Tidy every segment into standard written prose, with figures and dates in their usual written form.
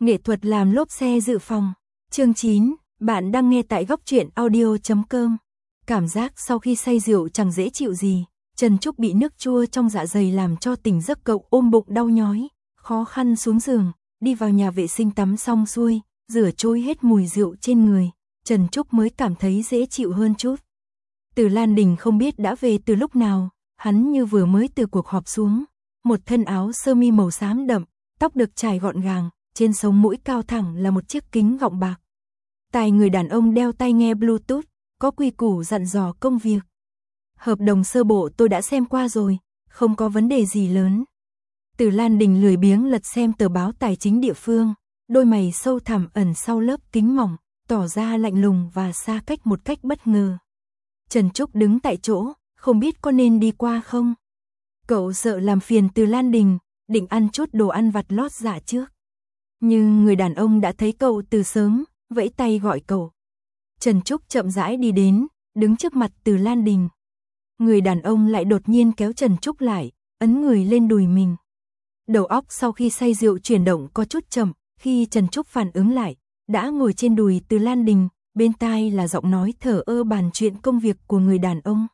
Nghệ thuật làm lốp xe dự phòng. Chương 9, bạn đang nghe tại góc truyện audio.com. Cảm giác sau khi say rượu chẳng dễ chịu gì. Trần Trúc bị nước chua trong dạ dày làm cho tỉnh giấc, cậu ôm bụng đau nhói, khó khăn xuống giường, đi vào nhà vệ sinh tắm xong xuôi, rửa trôi hết mùi rượu trên người, Trần Trúc mới cảm thấy dễ chịu hơn chút. Từ Lan Đình không biết đã về từ lúc nào, hắn như vừa mới từ cuộc họp xuống, một thân áo sơ mi màu xám đậm, tóc được chải gọn gàng, trên sống mũi cao thẳng là một chiếc kính gọng bạc. Tai người đàn ông đeo tai nghe Bluetooth, có quy củ dặn dò công việc. Hợp đồng sơ bộ tôi đã xem qua rồi, không có vấn đề gì lớn. Từ Lan Đình lười biếng lật xem tờ báo tài chính địa phương, đôi mày sâu thẳm ẩn sau lớp kính mỏng, tỏ ra lạnh lùng và xa cách một cách bất ngờ. Trần Trúc đứng tại chỗ, không biết có nên đi qua không. Cậu sợ làm phiền Từ Lan Đình, định ăn chút đồ ăn vặt lót dạ trước. Nhưng người đàn ông đã thấy cậu từ sớm, vẫy tay gọi cậu. Trần Trúc chậm rãi đi đến, đứng trước mặt Từ Lan Đình. Người đàn ông lại đột nhiên kéo Trần Trúc lại, ấn người lên đùi mình. Đầu óc sau khi say rượu chuyển động có chút chậm, khi Trần Trúc phản ứng lại, đã ngồi trên đùi Từ Lan Đình, bên tai là giọng nói thờ ơ bàn chuyện công việc của người đàn ông.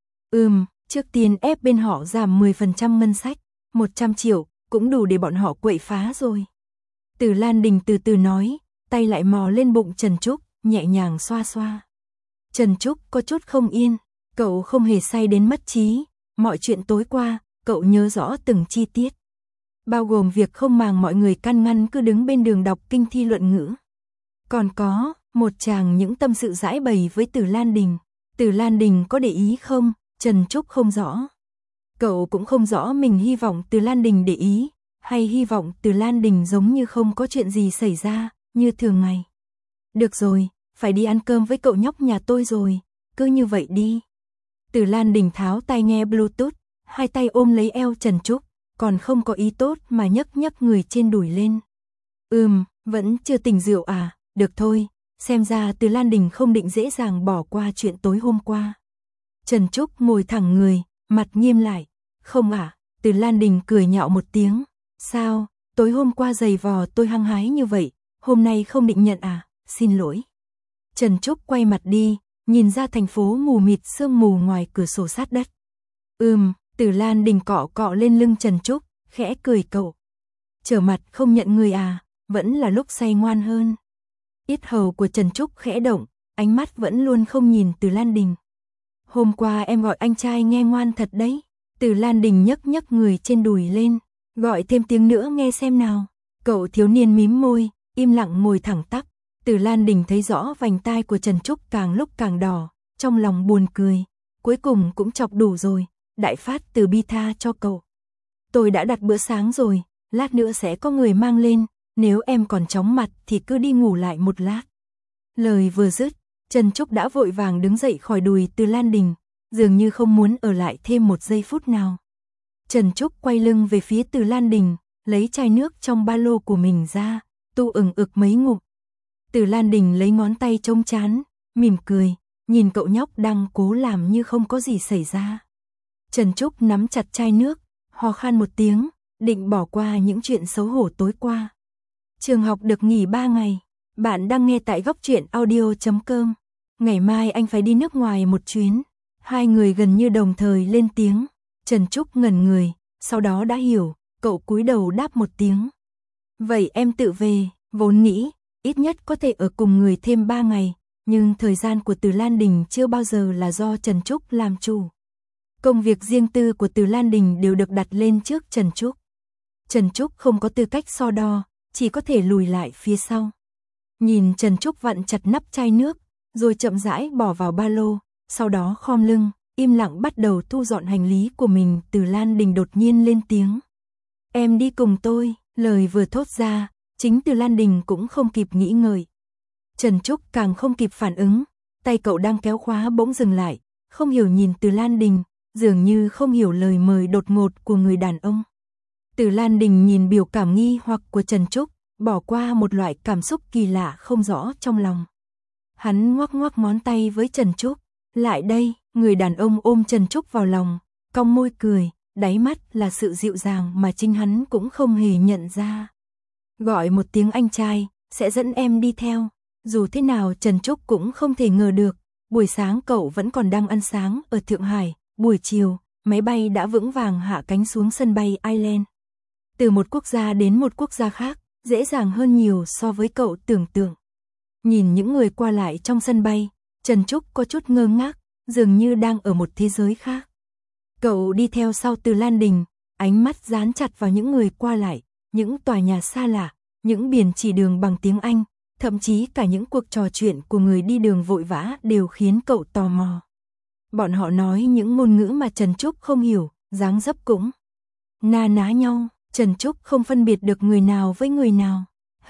Trước tiên ép bên họ giảm 10% ngân sách, 100 triệu, cũng đủ để bọn họ quậy phá rồi. Từ Lan Đình từ từ nói, tay lại mò lên bụng Trần Trúc, nhẹ nhàng xoa xoa. Trần Trúc có chút không yên, cậu không hề say đến mất trí, mọi chuyện tối qua, cậu nhớ rõ từng chi tiết. Bao gồm việc không màng mọi người can ngăn cứ đứng bên đường đọc kinh thi luận ngữ. Còn có, một chàng những tâm sự giãi bày với Từ Lan Đình. Từ Lan Đình có để ý không? Trần Trúc không rõ. Cậu cũng không rõ mình hy vọng Từ Lan Đình để ý, hay hy vọng Từ Lan Đình giống như không có chuyện gì xảy ra, như thường ngày. Được rồi, phải đi ăn cơm với cậu nhóc nhà tôi rồi, cứ như vậy đi. Từ Lan Đình tháo tai nghe Bluetooth, hai tay ôm lấy eo Trần Trúc, còn không có ý tốt mà nhấc nhấc người trên đùi lên. Vẫn chưa tỉnh rượu à, được thôi, xem ra Từ Lan Đình không định dễ dàng bỏ qua chuyện tối hôm qua. Trần Trúc ngồi thẳng người, mặt nghiêm lại. Không à, Từ Lan Đình cười nhạo một tiếng. Sao, tối hôm qua giày vò tôi hăng hái như vậy, hôm nay không định nhận à, xin lỗi. Trần Trúc quay mặt đi, nhìn ra thành phố mù mịt sương mù ngoài cửa sổ sát đất. Từ Lan Đình cọ cọ lên lưng Trần Trúc, khẽ cười cậu. Trở mặt không nhận người à, vẫn là lúc say ngoan hơn. Yết hầu của Trần Trúc khẽ động, ánh mắt vẫn luôn không nhìn Từ Lan Đình. Hôm qua em gọi anh trai nghe ngoan thật đấy. Từ Lan Đình nhấc nhấc người trên đùi lên, gọi thêm tiếng nữa nghe xem nào. Cậu thiếu niên mím môi, im lặng ngồi thẳng tắp. Từ Lan Đình thấy rõ vành tai của Trần Trúc càng lúc càng đỏ, trong lòng buồn cười. Cuối cùng cũng chọc đủ rồi, đại phát từ bi tha cho cậu. Tôi đã đặt bữa sáng rồi, lát nữa sẽ có người mang lên, nếu em còn chóng mặt thì cứ đi ngủ lại một lát. Lời vừa dứt, Trần Trúc đã vội vàng đứng dậy khỏi đùi Từ Lan Đình, dường như không muốn ở lại thêm một giây phút nào. Trần Trúc quay lưng về phía Từ Lan Đình, lấy chai nước trong ba lô của mình ra, tu ực mấy ngụm. Từ Lan Đình lấy ngón tay trông chán, mỉm cười, nhìn cậu nhóc đang cố làm như không có gì xảy ra. Trần Trúc nắm chặt chai nước, ho khan một tiếng, định bỏ qua những chuyện xấu hổ tối qua. Trường học được nghỉ 3 ngày. Bạn đang nghe tại góc truyện audio.com. Ngày mai anh phải đi nước ngoài một chuyến. Hai người gần như đồng thời lên tiếng. Trần Trúc ngẩn người, sau đó đã hiểu, cậu cúi đầu đáp một tiếng. Vậy em tự về, vốn nghĩ, ít nhất có thể ở cùng người thêm 3 ngày, nhưng thời gian của Từ Lan Đình chưa bao giờ là do Trần Trúc làm chủ. Công việc riêng tư của Từ Lan Đình đều được đặt lên trước Trần Trúc. Trần Trúc không có tư cách so đo, chỉ có thể lùi lại phía sau. Nhìn Trần Trúc vặn chặt nắp chai nước, rồi chậm rãi bỏ vào ba lô, sau đó khom lưng, im lặng bắt đầu thu dọn hành lý của mình. Từ Lan Đình đột nhiên lên tiếng. Em đi cùng tôi, lời vừa thốt ra, chính Từ Lan Đình cũng không kịp nghĩ ngợi. Trần Trúc càng không kịp phản ứng, tay cậu đang kéo khóa bỗng dừng lại, không hiểu nhìn Từ Lan Đình, dường như không hiểu lời mời đột ngột của người đàn ông. Từ Lan Đình nhìn biểu cảm nghi hoặc của Trần Trúc, bỏ qua một loại cảm xúc kỳ lạ không rõ trong lòng. Hắn ngoắc ngoắc ngón tay với Trần Trúc. Lại đây, người đàn ông ôm Trần Trúc vào lòng, cong môi cười, đáy mắt là sự dịu dàng mà chính hắn cũng không hề nhận ra. Gọi một tiếng anh trai, sẽ dẫn em đi theo. Dù thế nào Trần Trúc cũng không thể ngờ được, buổi sáng cậu vẫn còn đang ăn sáng ở Thượng Hải, buổi chiều, máy bay đã vững vàng hạ cánh xuống sân bay Ireland. Từ một quốc gia đến một quốc gia khác, dễ dàng hơn nhiều so với cậu tưởng tượng. Nhìn những người qua lại trong sân bay, Trần Trúc có chút ngơ ngác, dường như đang ở một thế giới khác. Cậu đi theo sau Từ Lan Đình, ánh mắt dán chặt vào những người qua lại, những tòa nhà xa lạ, những biển chỉ đường bằng tiếng Anh, thậm chí cả những cuộc trò chuyện của người đi đường vội vã đều khiến cậu tò mò. Bọn họ nói những ngôn ngữ mà Trần Trúc không hiểu, dáng dấp cũng na ná nhau, Trần Trúc không phân biệt được người nào với người nào.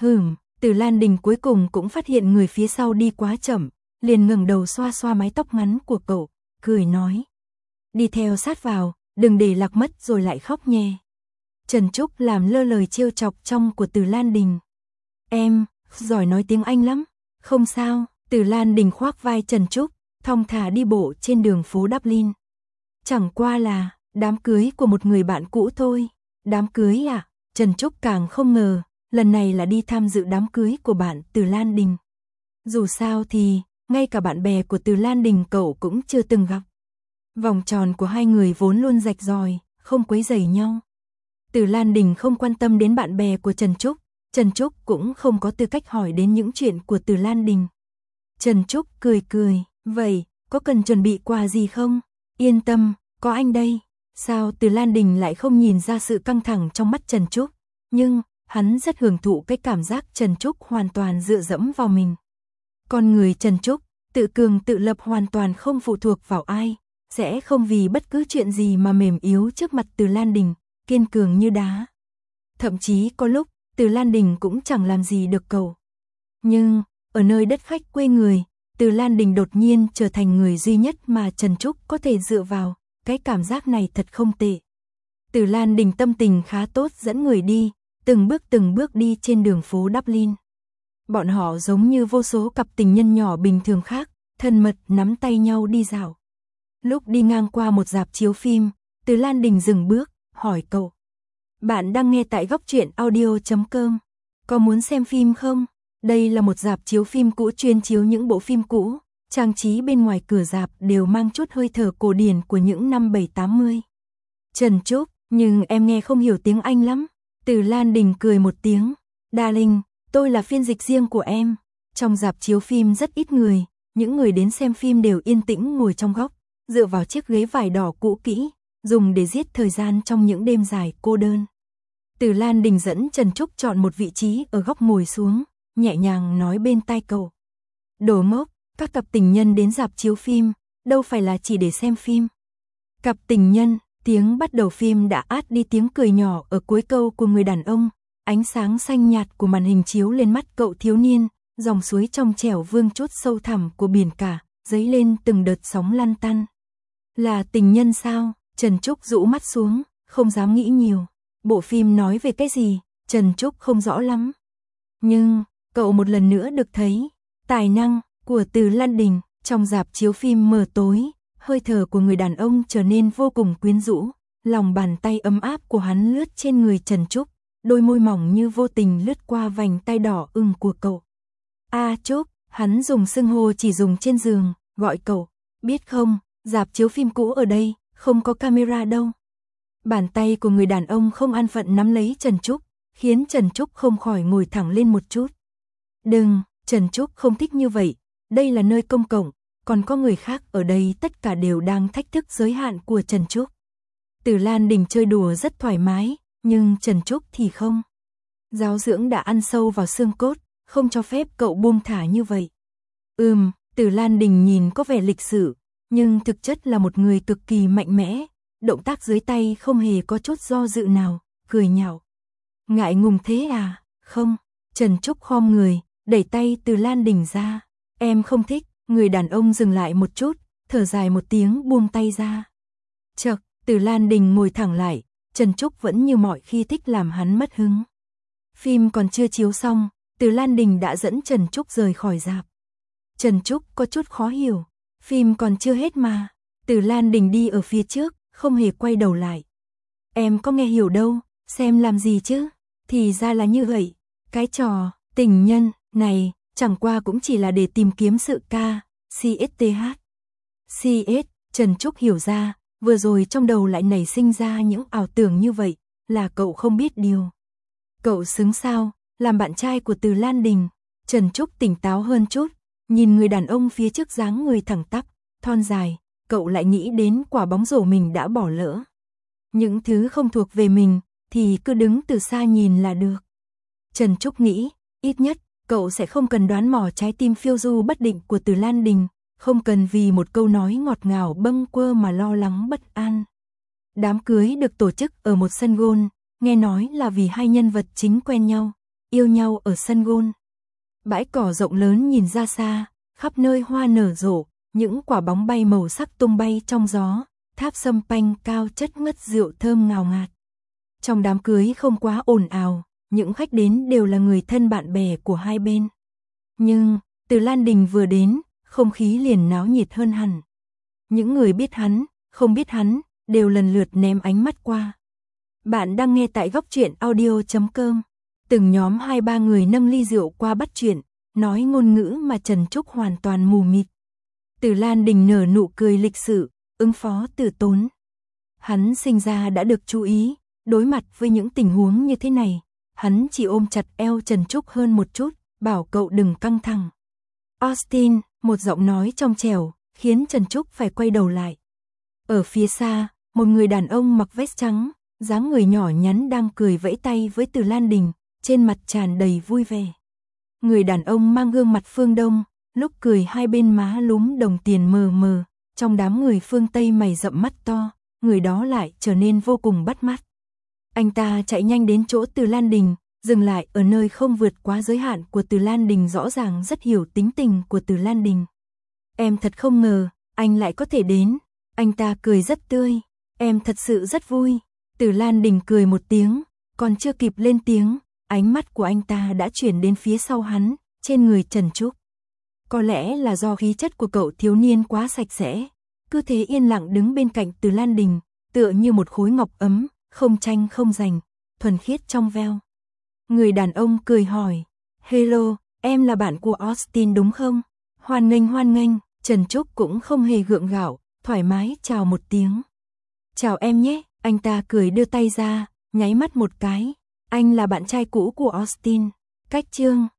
Từ Lan Đình cuối cùng cũng phát hiện người phía sau đi quá chậm, liền ngẩng đầu xoa xoa mái tóc ngắn của cậu, cười nói. Đi theo sát vào, đừng để lạc mất rồi lại khóc nhé. Trần Trúc làm lơ lời trêu chọc trong của Từ Lan Đình. Em, giỏi nói tiếng Anh lắm. Không sao, Từ Lan Đình khoác vai Trần Trúc, thong thả đi bộ trên đường phố Dublin. Chẳng qua là, đám cưới của một người bạn cũ thôi. Đám cưới à? Trần Trúc càng không ngờ, lần này là đi tham dự đám cưới của bạn Từ Lan Đình. Dù sao thì, ngay cả bạn bè của Từ Lan Đình cậu cũng chưa từng gặp. Vòng tròn của hai người vốn luôn rạch ròi, không quấy rầy nhau. Từ Lan Đình không quan tâm đến bạn bè của Trần Trúc cũng không có tư cách hỏi đến những chuyện của Từ Lan Đình. Trần Trúc cười cười, vậy, có cần chuẩn bị quà gì không? Yên tâm, có anh đây. Sao Từ Lan Đình lại không nhìn ra sự căng thẳng trong mắt Trần Trúc? Nhưng, hắn rất hưởng thụ cái cảm giác Trần Trúc hoàn toàn dựa dẫm vào mình. Con người Trần Trúc, tự cường tự lập hoàn toàn không phụ thuộc vào ai, sẽ không vì bất cứ chuyện gì mà mềm yếu trước mặt Từ Lan Đình, kiên cường như đá. Thậm chí có lúc, Từ Lan Đình cũng chẳng làm gì được cậu. Nhưng, ở nơi đất khách quê người, Từ Lan Đình đột nhiên trở thành người duy nhất mà Trần Trúc có thể dựa vào, cái cảm giác này thật không tệ. Từ Lan Đình tâm tình khá tốt dẫn người đi, từng bước đi trên đường phố Dublin. Bọn họ giống như vô số cặp tình nhân nhỏ bình thường khác, thân mật nắm tay nhau đi dạo. Lúc đi ngang qua một rạp chiếu phim, Từ Lan Đình dừng bước, hỏi cậu. Bạn đang nghe tại góc truyện audio.com. Có muốn xem phim không? Đây là một rạp chiếu phim cũ chuyên chiếu những bộ phim cũ, trang trí bên ngoài cửa rạp đều mang chút hơi thở cổ điển của những năm 70-80. Trần Trúc, nhưng em nghe không hiểu tiếng Anh lắm. Từ Lan Đình cười một tiếng. Darling, tôi là phiên dịch riêng của em. Trong rạp chiếu phim rất ít người, những người đến xem phim đều yên tĩnh ngồi trong góc, dựa vào chiếc ghế vải đỏ cũ kỹ, dùng để giết thời gian trong những đêm dài cô đơn. Từ Lan Đình dẫn Trần Trúc chọn một vị trí ở góc ngồi xuống, nhẹ nhàng nói bên tai cậu. Đồ ngốc, các cặp tình nhân đến rạp chiếu phim, đâu phải là chỉ để xem phim. Cặp tình nhân, tiếng bắt đầu phim đã át đi tiếng cười nhỏ ở cuối câu của người đàn ông, ánh sáng xanh nhạt của màn hình chiếu lên mắt cậu thiếu niên, dòng suối trong trẻo vương chút sâu thẳm của biển cả, dấy lên từng đợt sóng lăn tăn. Là tình nhân sao? Trần Trúc rũ mắt xuống, không dám nghĩ nhiều. Bộ phim nói về cái gì? Trần Trúc không rõ lắm. Nhưng, cậu một lần nữa được thấy tài năng của Từ Lan Đình. Trong rạp chiếu phim mờ tối, hơi thở của người đàn ông trở nên vô cùng quyến rũ. Lòng bàn tay ấm áp của hắn lướt trên người Trần Trúc, đôi môi mỏng như vô tình lướt qua vành tai đỏ ửng của cậu. A Trúc, hắn dùng xưng hô chỉ dùng trên giường, gọi cậu. Biết không, rạp chiếu phim cũ ở đây, không có camera đâu. Bàn tay của người đàn ông không an phận nắm lấy Trần Trúc, khiến Trần Trúc không khỏi ngồi thẳng lên một chút. Đừng, Trần Trúc không thích như vậy, đây là nơi công cộng, còn có người khác ở đây, tất cả đều đang thách thức giới hạn của Trần Trúc. Từ Lan Đình chơi đùa rất thoải mái, nhưng Trần Trúc thì không. Giáo dưỡng đã ăn sâu vào xương cốt, không cho phép cậu buông thả như vậy. Từ Lan Đình nhìn có vẻ lịch sự, nhưng thực chất là một người cực kỳ mạnh mẽ, động tác dưới tay không hề có chút do dự nào, cười nhạo. Ngại ngùng thế à? Không. Trần Trúc khom người, đẩy tay Từ Lan Đình ra. Em không thích. Người đàn ông dừng lại một chút, thở dài một tiếng buông tay ra. Chậc, Từ Lan Đình ngồi thẳng lại, Trần Trúc vẫn như mọi khi thích làm hắn mất hứng. Phim còn chưa chiếu xong, Từ Lan Đình đã dẫn Trần Trúc rời khỏi rạp. Trần Trúc có chút khó hiểu, phim còn chưa hết mà. Từ Lan Đình đi ở phía trước, không hề quay đầu lại. Em có nghe hiểu đâu, xem làm gì chứ? Thì ra là như vậy. Cái trò tình nhân này chẳng qua cũng chỉ là để tìm kiếm sự CSTH. Trần Trúc hiểu ra, vừa rồi trong đầu lại nảy sinh ra những ảo tưởng như vậy, là cậu không biết điều. Cậu xứng sao, làm bạn trai của Từ Lan Đình. Trần Trúc tỉnh táo hơn chút, nhìn người đàn ông phía trước dáng người thẳng tắp, thon dài, cậu lại nghĩ đến quả bóng rổ mình đã bỏ lỡ. Những thứ không thuộc về mình, thì cứ đứng từ xa nhìn là được. Trần Trúc nghĩ, ít nhất, cậu sẽ không cần đoán mò trái tim phiêu du bất định của Từ Lan Đình, không cần vì một câu nói ngọt ngào bâng quơ mà lo lắng bất an. Đám cưới được tổ chức ở một sân golf, nghe nói là vì hai nhân vật chính quen nhau, yêu nhau ở sân golf. Bãi cỏ rộng lớn nhìn ra xa, khắp nơi hoa nở rộ, những quả bóng bay màu sắc tung bay trong gió, tháp sâm panh cao chất ngất rượu thơm ngào ngạt. Trong đám cưới không quá ồn ào, những khách đến đều là người thân bạn bè của hai bên. Nhưng, Từ Lan Đình vừa đến, không khí liền náo nhiệt hơn hẳn. Những người biết hắn, không biết hắn, đều lần lượt ném ánh mắt qua. Bạn đang nghe tại góc truyện audio.com. Từng nhóm 2-3 người nâng ly rượu qua bắt chuyện, nói ngôn ngữ mà Trần Trúc hoàn toàn mù mịt. Từ Lan Đình nở nụ cười lịch sự, ứng phó từ tốn. Hắn sinh ra đã được chú ý, đối mặt với những tình huống như thế này, hắn chỉ ôm chặt eo Trần Trúc hơn một chút, bảo cậu đừng căng thẳng. Austin, một giọng nói trong trẻo, khiến Trần Trúc phải quay đầu lại. Ở phía xa, một người đàn ông mặc vest trắng, dáng người nhỏ nhắn đang cười vẫy tay với Từ Lan Đình, trên mặt tràn đầy vui vẻ. Người đàn ông mang gương mặt phương Đông, lúc cười hai bên má lúm đồng tiền mờ mờ, trong đám người phương Tây mày rậm mắt to, người đó lại trở nên vô cùng bắt mắt. Anh ta chạy nhanh đến chỗ Từ Lan Đình, dừng lại ở nơi không vượt quá giới hạn của Từ Lan Đình, rõ ràng rất hiểu tính tình của Từ Lan Đình. Em thật không ngờ, anh lại có thể đến. Anh ta cười rất tươi. Em thật sự rất vui. Từ Lan Đình cười một tiếng, còn chưa kịp lên tiếng, ánh mắt của anh ta đã chuyển đến phía sau hắn, trên người Trần Trúc. Có lẽ là do khí chất của cậu thiếu niên quá sạch sẽ, cứ thế yên lặng đứng bên cạnh Từ Lan Đình, tựa như một khối ngọc ấm, không tranh không giành, thuần khiết trong veo. Người đàn ông cười hỏi, hello, em là bạn của Austin đúng không? Hoan nghênh, Trần Trúc cũng không hề gượng gạo, thoải mái chào một tiếng. Chào em nhé, anh ta cười đưa tay ra, nháy mắt một cái, anh là bạn trai cũ của Austin. Cách chương